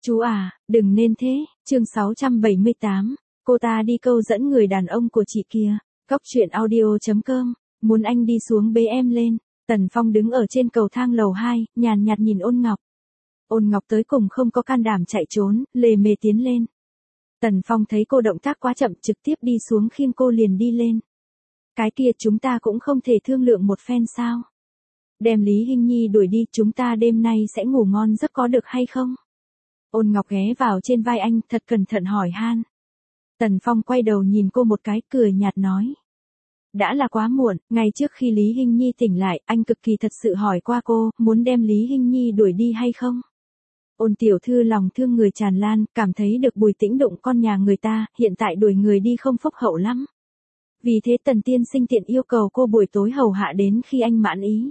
Chú à, đừng nên thế, chương 678, cô ta đi câu dẫn người đàn ông của chị kia, Cóc truyện audio.com, muốn anh đi xuống bế em lên. Tần Phong đứng ở trên cầu thang lầu 2, nhàn nhạt nhìn Ôn Ngọc. Ôn Ngọc tới cùng không có can đảm chạy trốn, lề mề tiến lên. Tần Phong thấy cô động tác quá chậm, trực tiếp đi xuống khiêng cô liền đi lên. Cái kia chúng ta cũng không thể thương lượng một phen sao? Đem Lý Hinh Nhi đuổi đi, chúng ta đêm nay sẽ ngủ ngon giấc có được hay không? Ôn Ngọc ghé vào trên vai anh, thật cẩn thận hỏi han. Tần Phong quay đầu nhìn cô một cái, cười nhạt nói. Đã là quá muộn, ngay trước khi Lý Hinh Nhi tỉnh lại, anh cực kỳ thật sự hỏi qua cô, muốn đem Lý Hinh Nhi đuổi đi hay không? Ôn tiểu thư lòng thương người tràn lan, cảm thấy được Bùi Tĩnh đụng con nhà người ta, hiện tại đuổi người đi không phúc hậu lắm. Vì thế Tần tiên sinh tiện yêu cầu cô buổi tối hầu hạ đến khi anh mãn ý.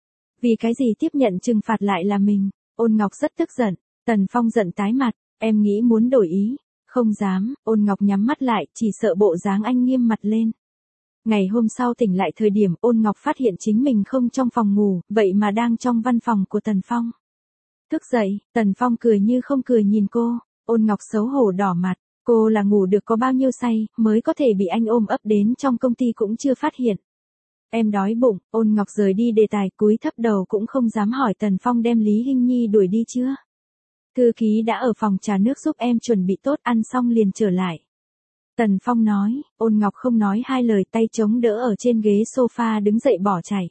Vì cái gì tiếp nhận trừng phạt lại là mình? Ôn Ngọc rất tức giận. Tần Phong giận tái mặt, em nghĩ muốn đổi ý. Không dám, Ôn Ngọc nhắm mắt lại, chỉ sợ bộ dáng anh nghiêm mặt lên. Ngày hôm sau tỉnh lại thời điểm Ôn Ngọc phát hiện chính mình không trong phòng ngủ, vậy mà đang trong văn phòng của Tần Phong. Thức dậy, Tần Phong cười như không cười nhìn cô, Ôn Ngọc xấu hổ đỏ mặt, cô là ngủ được có bao nhiêu say, mới có thể bị anh ôm ấp đến trong công ty cũng chưa phát hiện. Em đói bụng, Ôn Ngọc rời đi đề tài, cúi thấp đầu cũng không dám hỏi Tần Phong đem Lý Hinh Nhi đuổi đi chưa. Thư ký đã ở phòng trà nước giúp em chuẩn bị tốt, ăn xong liền trở lại. Tần Phong nói, Ôn Ngọc không nói hai lời, tay chống đỡ ở trên ghế sofa đứng dậy bỏ chạy.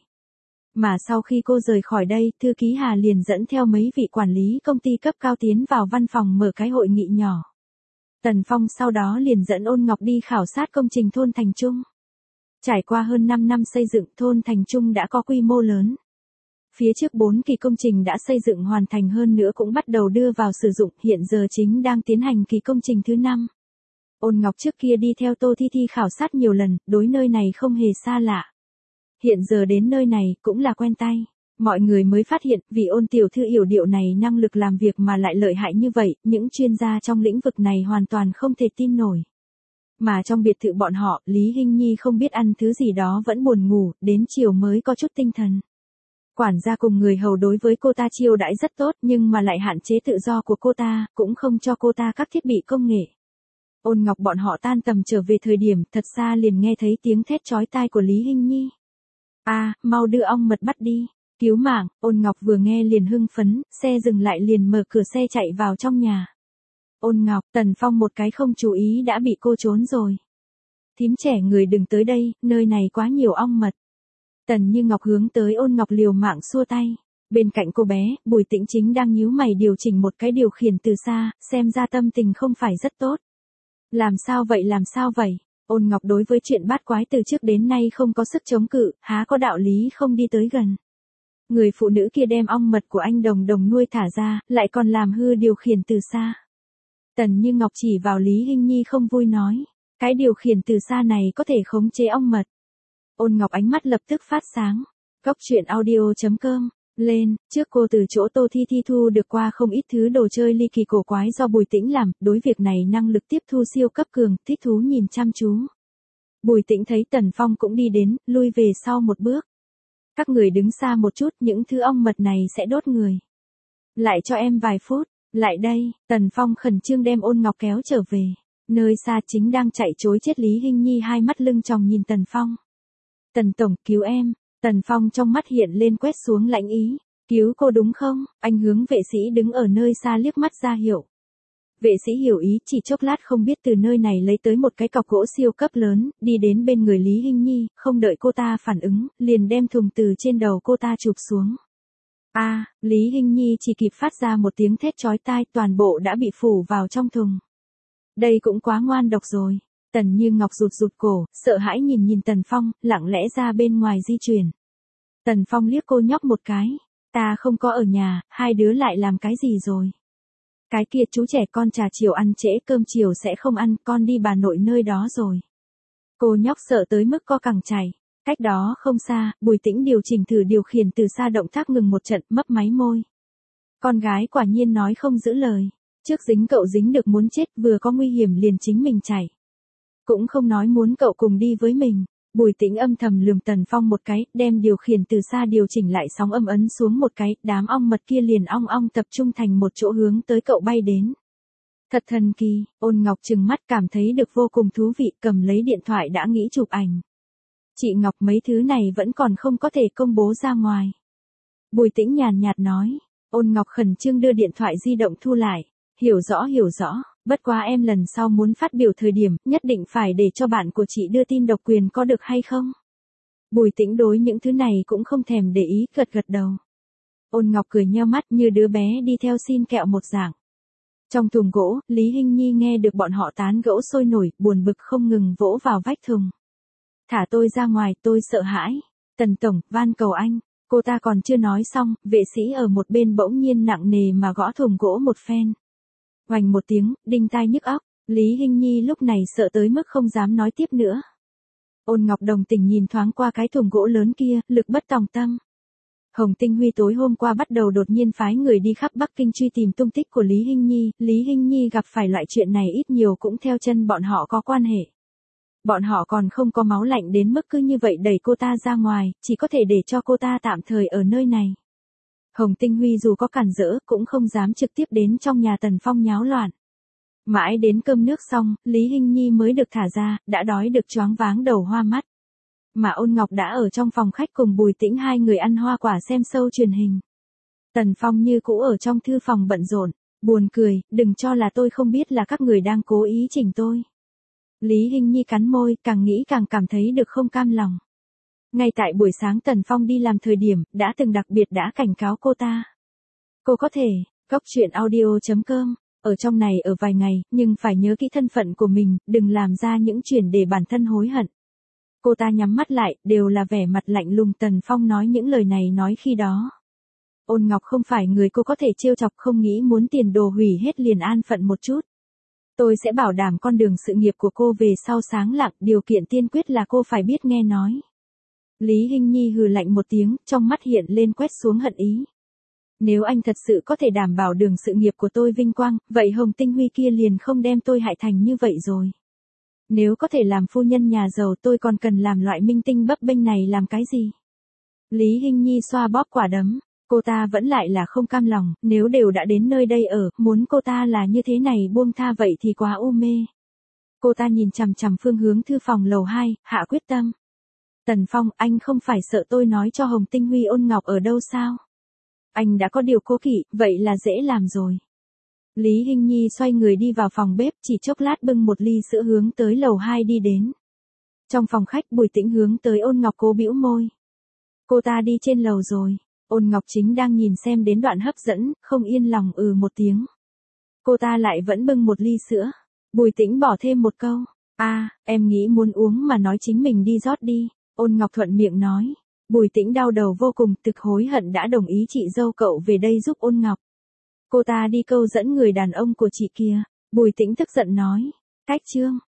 Mà sau khi cô rời khỏi đây, thư ký Hà liền dẫn theo mấy vị quản lý công ty cấp cao tiến vào văn phòng mở cái hội nghị nhỏ. Tần Phong sau đó liền dẫn Ôn Ngọc đi khảo sát công trình thôn Thành Trung. Trải qua hơn 5 năm xây dựng, thôn Thành Trung đã có quy mô lớn. Phía trước 4 kỳ công trình đã xây dựng hoàn thành, hơn nữa cũng bắt đầu đưa vào sử dụng, hiện giờ chính đang tiến hành kỳ công trình thứ 5. Ôn Ngọc trước kia đi theo Tô Thi Thi khảo sát nhiều lần, đối nơi này không hề xa lạ. Hiện giờ đến nơi này cũng là quen tay. Mọi người mới phát hiện, vì Ôn tiểu thư yểu điệu này năng lực làm việc mà lại lợi hại như vậy, những chuyên gia trong lĩnh vực này hoàn toàn không thể tin nổi. Mà trong biệt thự bọn họ, Lý Hinh Nhi không biết ăn thứ gì đó vẫn buồn ngủ, đến chiều mới có chút tinh thần. Quản gia cùng người hầu đối với cô ta chiêu đãi rất tốt, nhưng mà lại hạn chế tự do của cô ta, cũng không cho cô ta các thiết bị công nghệ. Ôn Ngọc bọn họ tan tầm trở về thời điểm, thật xa liền nghe thấy tiếng thét chói tai của Lý Hinh Nhi. Mau đưa ong mật bắt đi, cứu mạng. Ôn Ngọc vừa nghe liền hưng phấn, xe dừng lại liền mở cửa xe chạy vào trong nhà. Ôn Ngọc, Tần Phong một cái không chú ý đã bị cô trốn rồi. Thím trẻ người đừng tới đây, nơi này quá nhiều ong mật. Tần Như Ngọc hướng tới Ôn Ngọc liều mạng xua tay. Bên cạnh cô bé, Bùi Tĩnh chính đang nhíu mày điều chỉnh một cái điều khiển từ xa, xem ra tâm tình không phải rất tốt. Làm sao vậy? Ôn Ngọc đối với chuyện bát quái từ trước đến nay không có sức chống cự, há có đạo lý không đi tới gần. Người phụ nữ kia đem ong mật của anh Đồng Đồng nuôi thả ra, lại còn làm hư điều khiển từ xa. Tần Như Ngọc chỉ vào Lý Hinh Nhi không vui nói, cái điều khiển từ xa này có thể khống chế ong mật. Ôn Ngọc ánh mắt lập tức phát sáng. Cóc truyện audio.com, lên, trước cô từ chỗ Tô Thi Thi thu được qua không ít thứ đồ chơi ly kỳ cổ quái do Bùi Tĩnh làm, đối việc này năng lực tiếp thu siêu cấp cường, thích thú nhìn chăm chú. Bùi Tĩnh thấy Tần Phong cũng đi đến, lui về sau một bước. Các người đứng xa một chút, những thứ ong mật này sẽ đốt người. Lại cho em vài phút, lại đây. Tần Phong khẩn trương đem Ôn Ngọc kéo trở về. Nơi xa chính đang chạy trối chết Lý Hinh Nhi hai mắt lưng tròng nhìn Tần Phong. Tần tổng, cứu em. Tần Phong trong mắt hiện lên quét xuống lãnh ý. Cứu cô đúng không? Anh hướng vệ sĩ đứng ở nơi xa liếc mắt ra hiệu. Vệ sĩ hiểu ý, chỉ chốc lát không biết từ nơi này lấy tới một cái cọc gỗ siêu cấp lớn, đi đến bên người Lý Hinh Nhi, không đợi cô ta phản ứng, liền đem thùng từ trên đầu cô ta chụp xuống. Lý Hinh Nhi chỉ kịp phát ra một tiếng thét chói tai, toàn bộ đã bị phủ vào trong thùng. Đây cũng quá ngoan độc rồi. Tần Như Ngọc rụt cổ, sợ hãi nhìn Tần Phong, lặng lẽ ra bên ngoài di chuyển. Tần Phong liếc cô nhóc một cái. Ta không có ở nhà, hai đứa lại làm cái gì rồi? Cái kia chú trẻ con trà chiều ăn trễ, cơm chiều sẽ không ăn, con đi bà nội nơi đó rồi. Cô nhóc sợ tới mức co cẳng chảy. Cách đó không xa, Bùi Tĩnh điều chỉnh thử điều khiển từ xa, động tác ngừng một trận, mấp máy môi. Con gái quả nhiên nói không giữ lời. Trước dính cậu dính được muốn chết, vừa có nguy hiểm liền chính mình chạy. Cũng không nói muốn cậu cùng đi với mình. Bùi Tĩnh âm thầm lườm Tần Phong một cái, đem điều khiển từ xa điều chỉnh lại sóng âm ấn xuống một cái, đám ong mật kia liền ong ong tập trung thành một chỗ hướng tới cậu bay đến. Thật thần kỳ, Ôn Ngọc trừng mắt cảm thấy được vô cùng thú vị, cầm lấy điện thoại đã nghĩ chụp ảnh. Chị Ngọc, mấy thứ này vẫn còn không có thể công bố ra ngoài. Bùi Tĩnh nhàn nhạt nói. Ôn Ngọc khẩn trương đưa điện thoại di động thu lại. Hiểu rõ, bất quá em lần sau muốn phát biểu thời điểm, nhất định phải để cho bạn của chị đưa tin độc quyền có được hay không? Bùi Tĩnh đối những thứ này cũng không thèm để ý, gật gật đầu. Ôn Ngọc cười nheo mắt như đứa bé đi theo xin kẹo một dạng. Trong thùng gỗ, Lý Hinh Nhi nghe được bọn họ tán gẫu sôi nổi, buồn bực không ngừng vỗ vào vách thùng. Thả tôi ra ngoài, tôi sợ hãi. Tần tổng, van cầu anh. Cô ta còn chưa nói xong, vệ sĩ ở một bên bỗng nhiên nặng nề mà gõ thùng gỗ một phen. Oành một tiếng, đinh tai nhức óc. Lý Hinh Nhi lúc này sợ tới mức không dám nói tiếp nữa. Ôn Ngọc đồng tình nhìn thoáng qua cái thùng gỗ lớn kia, lực bất tòng tâm. Hồng Tinh Huy tối hôm qua bắt đầu đột nhiên phái người đi khắp Bắc Kinh truy tìm tung tích của Lý Hinh Nhi. Lý Hinh Nhi gặp phải loại chuyện này ít nhiều cũng theo chân bọn họ có quan hệ. Bọn họ còn không có máu lạnh đến mức cứ như vậy đẩy cô ta ra ngoài, chỉ có thể để cho cô ta tạm thời ở nơi này. Hồng Tinh Huy dù có cản rỡ cũng không dám trực tiếp đến trong nhà Tần Phong nháo loạn. Mãi đến cơm nước xong, Lý Hinh Nhi mới được thả ra, đã đói được choáng váng đầu hoa mắt. Mà Ôn Ngọc đã ở trong phòng khách cùng Bùi Tĩnh hai người ăn hoa quả xem show truyền hình. Tần Phong như cũ ở trong thư phòng bận rộn, buồn cười, đừng cho là tôi không biết là các người đang cố ý chỉnh tôi. Lý Hinh Nhi cắn môi, càng nghĩ càng cảm thấy được không cam lòng. Ngay tại buổi sáng Tần Phong đi làm thời điểm, đã từng đặc biệt đã cảnh cáo cô ta. Cô có thể, Cóc Truyện Audio.com, ở trong này ở vài ngày, nhưng phải nhớ kỹ thân phận của mình, đừng làm ra những chuyện để bản thân hối hận. Cô ta nhắm mắt lại, đều là vẻ mặt lạnh lùng. Tần Phong nói những lời này nói khi đó. Ôn Ngọc không phải người cô có thể trêu chọc, không nghĩ muốn tiền đồ hủy hết liền an phận một chút. Tôi sẽ bảo đảm con đường sự nghiệp của cô về sau sáng lạng, điều kiện tiên quyết là cô phải biết nghe nói. Lý Hinh Nhi hừ lạnh một tiếng, trong mắt hiện lên quét xuống hận ý. Nếu anh thật sự có thể đảm bảo đường sự nghiệp của tôi vinh quang, vậy Hồng Tinh Huy kia liền không đem tôi hại thành như vậy rồi. Nếu có thể làm phu nhân nhà giàu, tôi còn cần làm loại minh tinh bấp bênh này làm cái gì? Lý Hinh Nhi xoa bóp quả đấm. Cô ta vẫn lại là không cam lòng, nếu đều đã đến nơi đây ở, muốn cô ta là như thế này buông tha vậy thì quá u mê. Cô ta nhìn chằm chằm phương hướng thư phòng lầu 2, hạ quyết tâm. Tần Phong, anh không phải sợ tôi nói cho Hồng Tinh Huy Ôn Ngọc ở đâu sao? Anh đã có điều cố kỵ, vậy là dễ làm rồi. Lý Hinh Nhi xoay người đi vào phòng bếp, chỉ chốc lát bưng một ly sữa hướng tới lầu 2 đi đến. Trong phòng khách Bùi Tĩnh hướng tới Ôn Ngọc cố bĩu môi. Cô ta đi trên lầu rồi. Ôn Ngọc chính đang nhìn xem đến đoạn hấp dẫn, không yên lòng một tiếng. Cô ta lại vẫn bưng một ly sữa. Bùi Tĩnh bỏ thêm một câu. Em nghĩ muốn uống mà nói chính mình đi rót đi. Ôn Ngọc thuận miệng nói. Bùi Tĩnh đau đầu vô cùng, thực hối hận đã đồng ý chị dâu cậu về đây giúp Ôn Ngọc. Cô ta đi câu dẫn người đàn ông của chị kia. Bùi Tĩnh tức giận nói. Cách chương.